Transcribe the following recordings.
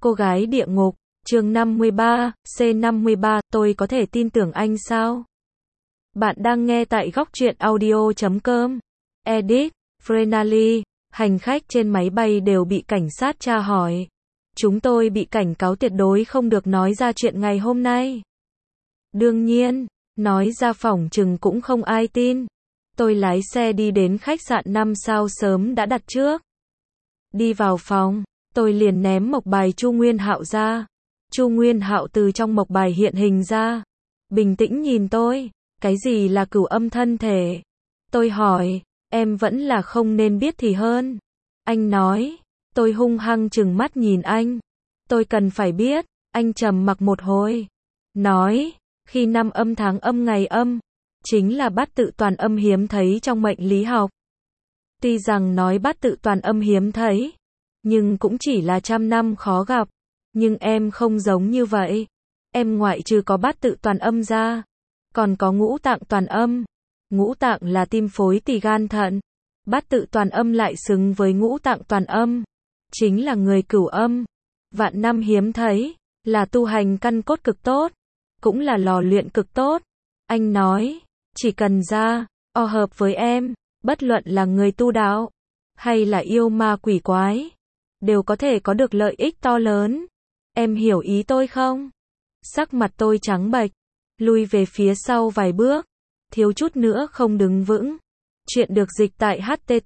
Cô gái địa ngục, chương 53, C53, tôi có thể tin tưởng anh sao? Bạn đang nghe tại góc truyện audio.com. Edit, Frenally, hành khách trên máy bay đều bị cảnh sát tra hỏi. Chúng tôi bị cảnh cáo tuyệt đối không được nói ra chuyện ngày hôm nay. Đương nhiên, nói ra phỏng chừng cũng không ai tin. Tôi lái xe đi đến khách sạn 5 sao sớm đã đặt trước. Đi vào phòng, tôi liền ném mộc bài Chu Nguyên Hạo ra. Chu Nguyên Hạo từ trong mộc bài hiện hình ra. Bình tĩnh nhìn tôi, cái gì là cửu âm thân thể? Tôi hỏi, em vẫn là không nên biết thì hơn. Anh nói, tôi hung hăng trừng mắt nhìn anh. Tôi cần phải biết, anh trầm mặc một hồi. Nói, khi năm âm tháng âm ngày âm, chính là bát tự toàn âm hiếm thấy trong mệnh lý học. Tuy rằng nói bát tự toàn âm hiếm thấy, nhưng cũng chỉ là trăm năm khó gặp. Nhưng em không giống như vậy. Em ngoại trừ có bát tự toàn âm ra, còn có ngũ tạng toàn âm. Ngũ tạng là tim phổi tỳ gan thận. Bát tự toàn âm lại xứng với ngũ tạng toàn âm. Chính là người cửu âm. Vạn năm hiếm thấy, là tu hành căn cốt cực tốt. Cũng là lò luyện cực tốt. Anh nói, chỉ cần ra, hợp với em, bất luận là người tu đạo, hay là yêu ma quỷ quái, đều có thể có được lợi ích to lớn. Em hiểu ý tôi không? Sắc mặt tôi trắng bệch, lui về phía sau vài bước, thiếu chút nữa không đứng vững. Chuyện được dịch tại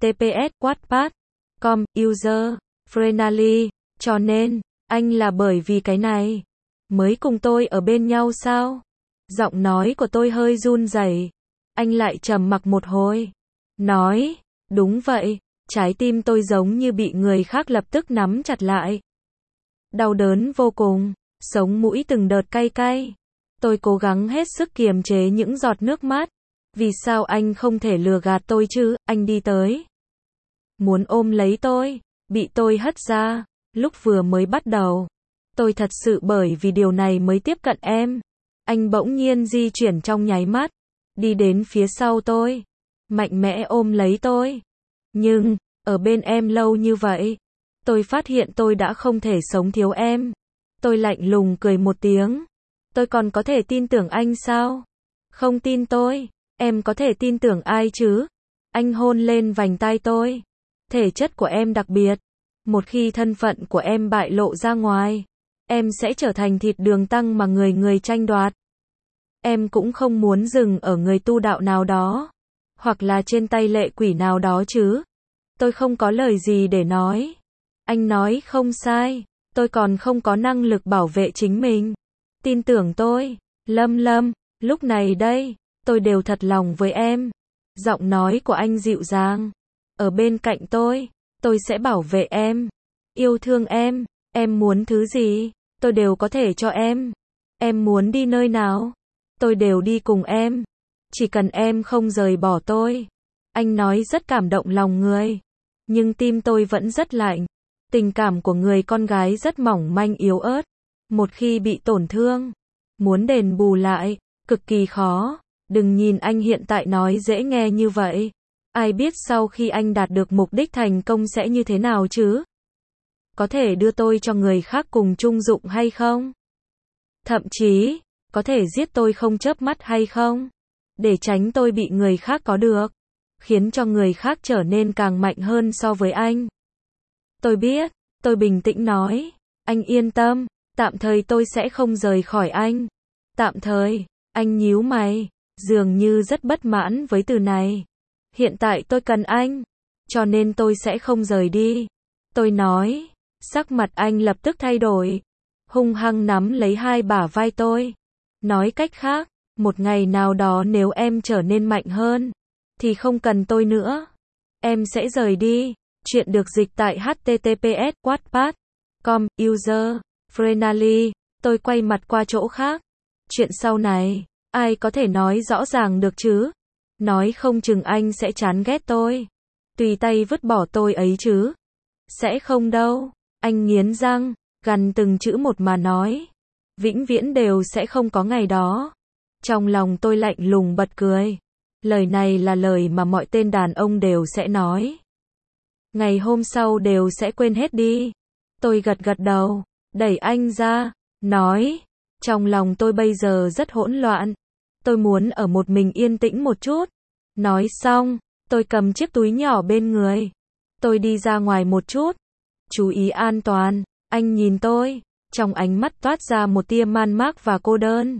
https://wattpad.com, user, Frenally, cho nên, anh là bởi vì cái này, mới cùng tôi ở bên nhau sao? Giọng nói của tôi hơi run rẩy. Anh lại trầm mặc một hồi. Nói, đúng vậy, trái tim tôi giống như bị người khác lập tức nắm chặt lại. Đau đớn vô cùng, sống mũi từng đợt cay cay. Tôi cố gắng hết sức kiềm chế những giọt nước mắt. Vì sao anh không thể lừa gạt tôi chứ? Anh đi tới, muốn ôm lấy tôi, bị tôi hất ra. Lúc vừa mới bắt đầu, tôi thật sự bởi vì điều này mới tiếp cận em. Anh bỗng nhiên di chuyển trong nháy mắt, đi đến phía sau tôi, mạnh mẽ ôm lấy tôi. Nhưng, ở bên em lâu như vậy, tôi phát hiện tôi đã không thể sống thiếu em. Tôi lạnh lùng cười một tiếng. Tôi còn có thể tin tưởng anh sao? Không tin tôi, em có thể tin tưởng ai chứ? Anh hôn lên vành tai tôi. Thể chất của em đặc biệt. Một khi thân phận của em bại lộ ra ngoài, em sẽ trở thành thịt đường tăng mà người người tranh đoạt. Em cũng không muốn dừng ở người tu đạo nào đó, hoặc là trên tay lệ quỷ nào đó chứ. Tôi không có lời gì để nói. Anh nói không sai, tôi còn không có năng lực bảo vệ chính mình. Tin tưởng tôi, Lâm Lâm, lúc này đây, tôi đều thật lòng với em. Giọng nói của anh dịu dàng. Ở bên cạnh tôi sẽ bảo vệ em, yêu thương em muốn thứ gì, tôi đều có thể cho em. Em muốn đi nơi nào, tôi đều đi cùng em. Chỉ cần em không rời bỏ tôi. Anh nói rất cảm động lòng người, nhưng tim tôi vẫn rất lạnh. Tình cảm của người con gái rất mỏng manh yếu ớt. Một khi bị tổn thương, muốn đền bù lại, cực kỳ khó. Đừng nhìn anh hiện tại nói dễ nghe như vậy. Ai biết sau khi anh đạt được mục đích thành công sẽ như thế nào chứ? Có thể đưa tôi cho người khác cùng chung dụng hay không? Thậm chí, có thể giết tôi không chớp mắt hay không? Để tránh tôi bị người khác có được, khiến cho người khác trở nên càng mạnh hơn so với anh. Tôi biết, tôi bình tĩnh nói. Anh yên tâm, tạm thời tôi sẽ không rời khỏi anh. Tạm thời, anh nhíu mày, dường như rất bất mãn với từ này. Hiện tại tôi cần anh, cho nên tôi sẽ không rời đi. Tôi nói, sắc mặt anh lập tức thay đổi, hung hăng nắm lấy hai bả vai tôi. Nói cách khác, một ngày nào đó nếu em trở nên mạnh hơn, thì không cần tôi nữa. Em sẽ rời đi. Chuyện được dịch tại https://wattpad.com, user, Frenally. Tôi quay mặt qua chỗ khác. Chuyện sau này, ai có thể nói rõ ràng được chứ? Nói không chừng anh sẽ chán ghét tôi, tùy tay vứt bỏ tôi ấy chứ. Sẽ không đâu. Anh nghiến răng, gằn từng chữ một mà nói. Vĩnh viễn đều sẽ không có ngày đó. Trong lòng tôi lạnh lùng bật cười. Lời này là lời mà mọi tên đàn ông đều sẽ nói. Ngày hôm sau đều sẽ quên hết đi. Tôi gật gật đầu. đẩy anh ra, nói, trong lòng tôi bây giờ rất hỗn loạn, tôi muốn ở một mình yên tĩnh một chút. Nói xong, tôi cầm chiếc túi nhỏ bên người. Tôi đi ra ngoài một chút. Chú ý an toàn, anh nhìn tôi, trong ánh mắt toát ra một tia man mác và cô đơn.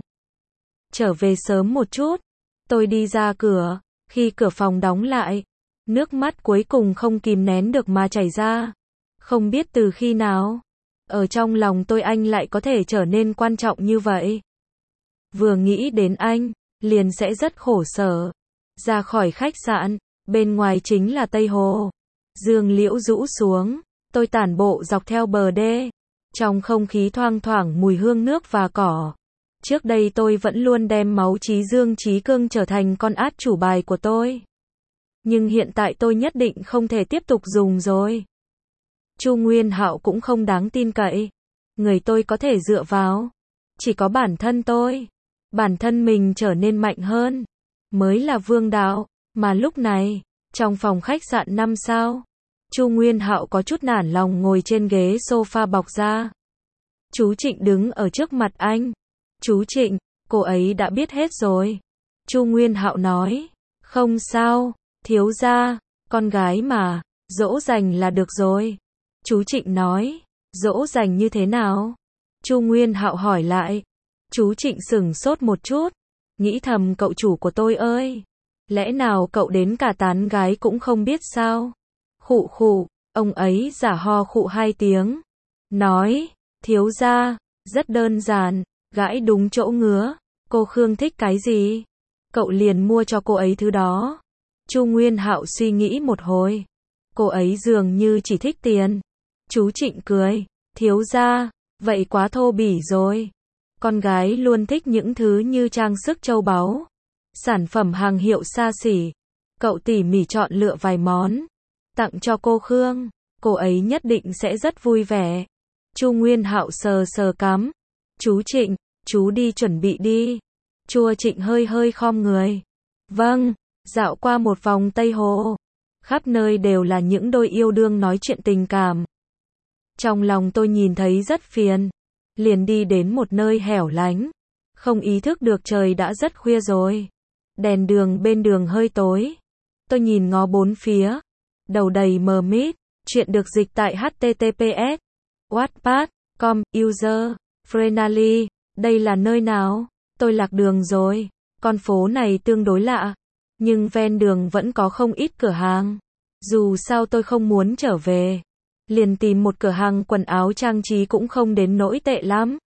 Trở về sớm một chút. Tôi đi ra cửa, khi cửa phòng đóng lại, nước mắt cuối cùng không kìm nén được mà chảy ra. Không biết từ khi nào, ở trong lòng tôi anh lại có thể trở nên quan trọng như vậy. Vừa nghĩ đến anh, liền sẽ rất khổ sở. Ra khỏi khách sạn, bên ngoài chính là Tây Hồ. Dương liễu rũ xuống, tôi tản bộ dọc theo bờ đê. Trong không khí thoang thoảng mùi hương nước và cỏ. Trước đây tôi vẫn luôn đem máu Chí Dương Chí Cương trở thành con át chủ bài của tôi. Nhưng hiện tại tôi nhất định không thể tiếp tục dùng rồi. Chu Nguyên Hạo cũng không đáng tin cậy. Người tôi có thể dựa vào chỉ có bản thân tôi. Bản thân mình trở nên mạnh hơn mới là vương đạo. Mà lúc này, trong phòng khách sạn 5 sao, Chu Nguyên Hạo có chút nản lòng ngồi trên ghế sofa bọc da. Chú Trịnh đứng ở trước mặt anh. Chú Trịnh, cô ấy đã biết hết rồi. Chu Nguyên Hạo nói, không sao, thiếu gia, con gái mà, dỗ dành là được rồi. Chú Trịnh nói, dỗ dành như thế nào? Chu Nguyên Hạo hỏi lại. Chú Trịnh sửng sốt một chút, nghĩ thầm cậu chủ của tôi ơi, lẽ nào cậu đến cả tán gái cũng không biết sao? Khụ khụ, ông ấy giả ho khụ 2 tiếng, nói, thiếu gia, rất đơn giản, gãi đúng chỗ ngứa, cô Khương thích cái gì? Cậu liền mua cho cô ấy thứ đó. Chu Nguyên Hạo suy nghĩ một hồi, cô ấy dường như chỉ thích tiền. Chú Trịnh cười, thiếu gia, vậy quá thô bỉ rồi. Con gái luôn thích những thứ như trang sức châu báu, sản phẩm hàng hiệu xa xỉ. Cậu tỉ mỉ chọn lựa vài món, tặng cho cô Khương, cô ấy nhất định sẽ rất vui vẻ. Chu Nguyên Hạo sờ sờ cằm. Chú Trịnh, chú đi chuẩn bị đi. Chu Trịnh hơi hơi khom người. Vâng, dạo qua một vòng Tây Hồ. Khắp nơi đều là những đôi yêu đương nói chuyện tình cảm. Trong lòng tôi nhìn thấy rất phiền. Liền đi đến một nơi hẻo lánh. Không ý thức được trời đã rất khuya rồi. Đèn đường bên đường hơi tối. Tôi nhìn ngó bốn phía. Đầu đầy mờ mịt. Chuyện được dịch tại https wattpad.com user Frenally. Đây là nơi nào? Tôi lạc đường rồi. Con phố này tương đối lạ. Nhưng ven đường vẫn có không ít cửa hàng. Dù sao tôi không muốn trở về. Liền tìm một cửa hàng quần áo trang trí cũng không đến nỗi tệ lắm.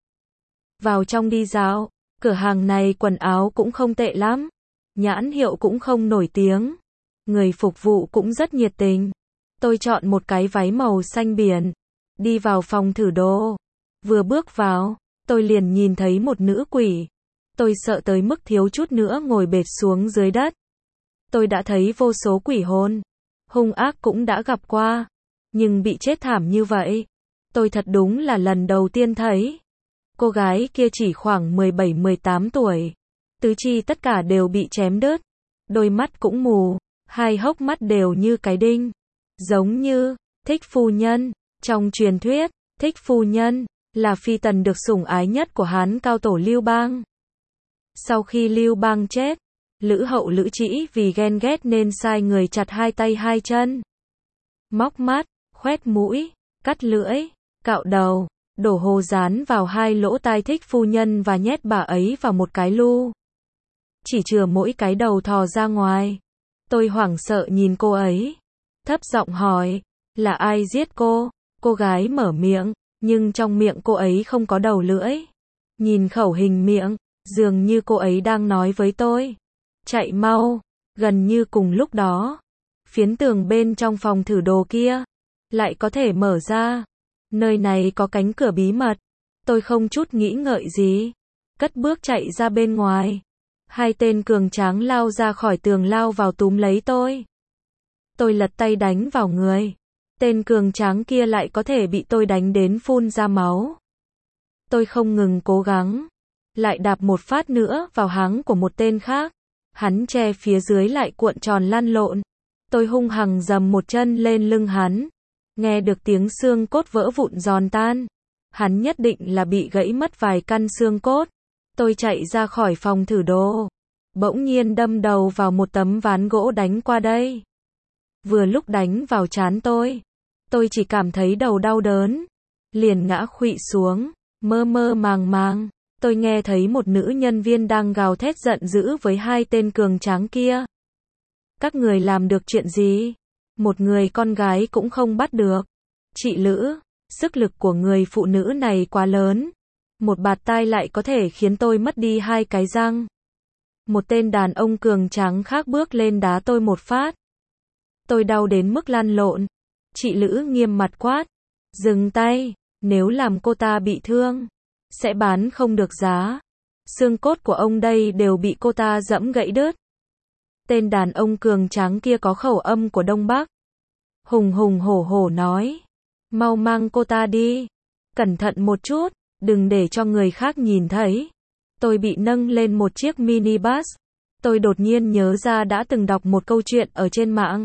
Vào trong đi dạo. Cửa hàng này quần áo cũng không tệ lắm. Nhãn hiệu cũng không nổi tiếng. Người phục vụ cũng rất nhiệt tình. Tôi chọn một cái váy màu xanh biển. Đi vào phòng thử đồ. Vừa bước vào, tôi liền nhìn thấy một nữ quỷ. Tôi sợ tới mức thiếu chút nữa ngồi bệt xuống dưới đất. Tôi đã thấy vô số quỷ hồn. Hung ác cũng đã gặp qua. Nhưng bị chết thảm như vậy, tôi thật đúng là lần đầu tiên thấy. Cô gái kia chỉ khoảng 17-18 tuổi. Tứ chi tất cả đều bị chém đứt. Đôi mắt cũng mù. Hai hốc mắt đều như cái đinh. Giống như Thích Phu Nhân. Trong truyền thuyết, Thích Phu Nhân là phi tần được sủng ái nhất của Hán cao tổ Lưu Bang. Sau khi Lưu Bang chết, Lữ Hậu Lữ Trĩ vì ghen ghét nên sai người chặt 2 tay 2 chân, móc mắt, khoét mũi, cắt lưỡi, cạo đầu, đổ hồ dán vào 2 lỗ tai Thích Phu Nhân và nhét bà ấy vào một cái lu. Chỉ chừa mỗi cái đầu thò ra ngoài. Tôi hoảng sợ nhìn cô ấy, thấp giọng hỏi, là ai giết cô? Cô gái mở miệng, nhưng trong miệng cô ấy không có đầu lưỡi. Nhìn khẩu hình miệng, dường như cô ấy đang nói với tôi. Chạy mau. Gần như cùng lúc đó, phiến tường bên trong phòng thử đồ kia lại có thể mở ra. Nơi này có cánh cửa bí mật. Tôi không chút nghĩ ngợi gì, cất bước chạy ra bên ngoài. 2 tên cường tráng lao ra khỏi tường lao vào túm lấy tôi. Tôi lật tay đánh vào người. Tên cường tráng kia lại có thể bị tôi đánh đến phun ra máu. Tôi không ngừng cố gắng, lại đạp một phát nữa vào háng của một tên khác. Hắn che phía dưới lại cuộn tròn lăn lộn. Tôi hung hăng giầm một chân lên lưng hắn. Nghe được tiếng xương cốt vỡ vụn giòn tan. hắn nhất định là bị gãy mất vài căn xương cốt. Tôi chạy ra khỏi phòng thử đồ, bỗng nhiên đâm đầu vào một tấm ván gỗ đánh qua đây. Vừa lúc đánh vào trán tôi chỉ cảm thấy đầu đau đớn, liền ngã khuỵu xuống, mơ mơ màng màng, tôi nghe thấy một nữ nhân viên đang gào thét giận dữ với hai tên cường tráng kia. Các người làm được chuyện gì? Một người con gái cũng không bắt được. Chị Lữ, sức lực của người phụ nữ này quá lớn. Một bạt tai lại có thể khiến tôi mất đi hai cái răng. Một tên đàn ông cường tráng khác bước lên đá tôi một phát. Tôi đau đến mức lăn lộn. Chị Lữ nghiêm mặt quát. Dừng tay, nếu làm cô ta bị thương, sẽ bán không được giá. Xương cốt của ông đây đều bị cô ta giẫm gãy đứt. Tên đàn ông cường tráng kia có khẩu âm của Đông Bắc. Hùng hùng hổ hổ nói. Mau mang cô ta đi. Cẩn thận một chút, đừng để cho người khác nhìn thấy. Tôi bị nâng lên một chiếc minibus. Tôi đột nhiên nhớ ra đã từng đọc một câu chuyện ở trên mạng.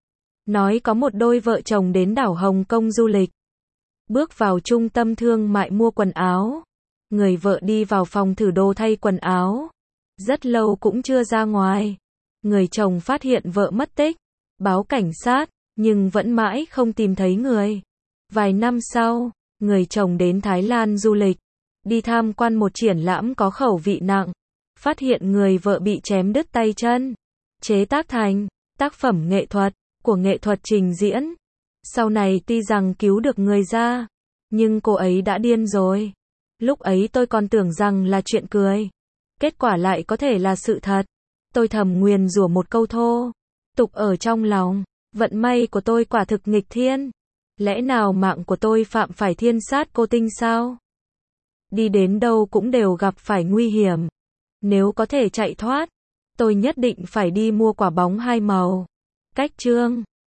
Nói có một đôi vợ chồng đến đảo Hồng Kông du lịch. Bước vào trung tâm thương mại mua quần áo. Người vợ đi vào phòng thử đồ thay quần áo. Rất lâu cũng chưa ra ngoài. Người chồng phát hiện vợ mất tích. Báo cảnh sát, nhưng vẫn mãi không tìm thấy người. Vài năm sau, người chồng đến Thái Lan du lịch. Đi tham quan một triển lãm có khẩu vị nặng. Phát hiện người vợ bị chém đứt tay chân. Chế tác thành tác phẩm nghệ thuật của nghệ thuật trình diễn. Sau này tuy rằng cứu được người ra, nhưng cô ấy đã điên rồi. Lúc ấy tôi còn tưởng rằng là chuyện cười. Kết quả lại có thể là sự thật. Tôi thầm nguyền rủa một câu thô tục ở trong lòng. Vận may của tôi quả thực nghịch thiên. Lẽ nào mạng của tôi phạm phải thiên sát cô tinh sao? Đi đến đâu cũng đều gặp phải nguy hiểm. Nếu có thể chạy thoát, tôi nhất định phải đi mua quả bóng hai màu. Cách chương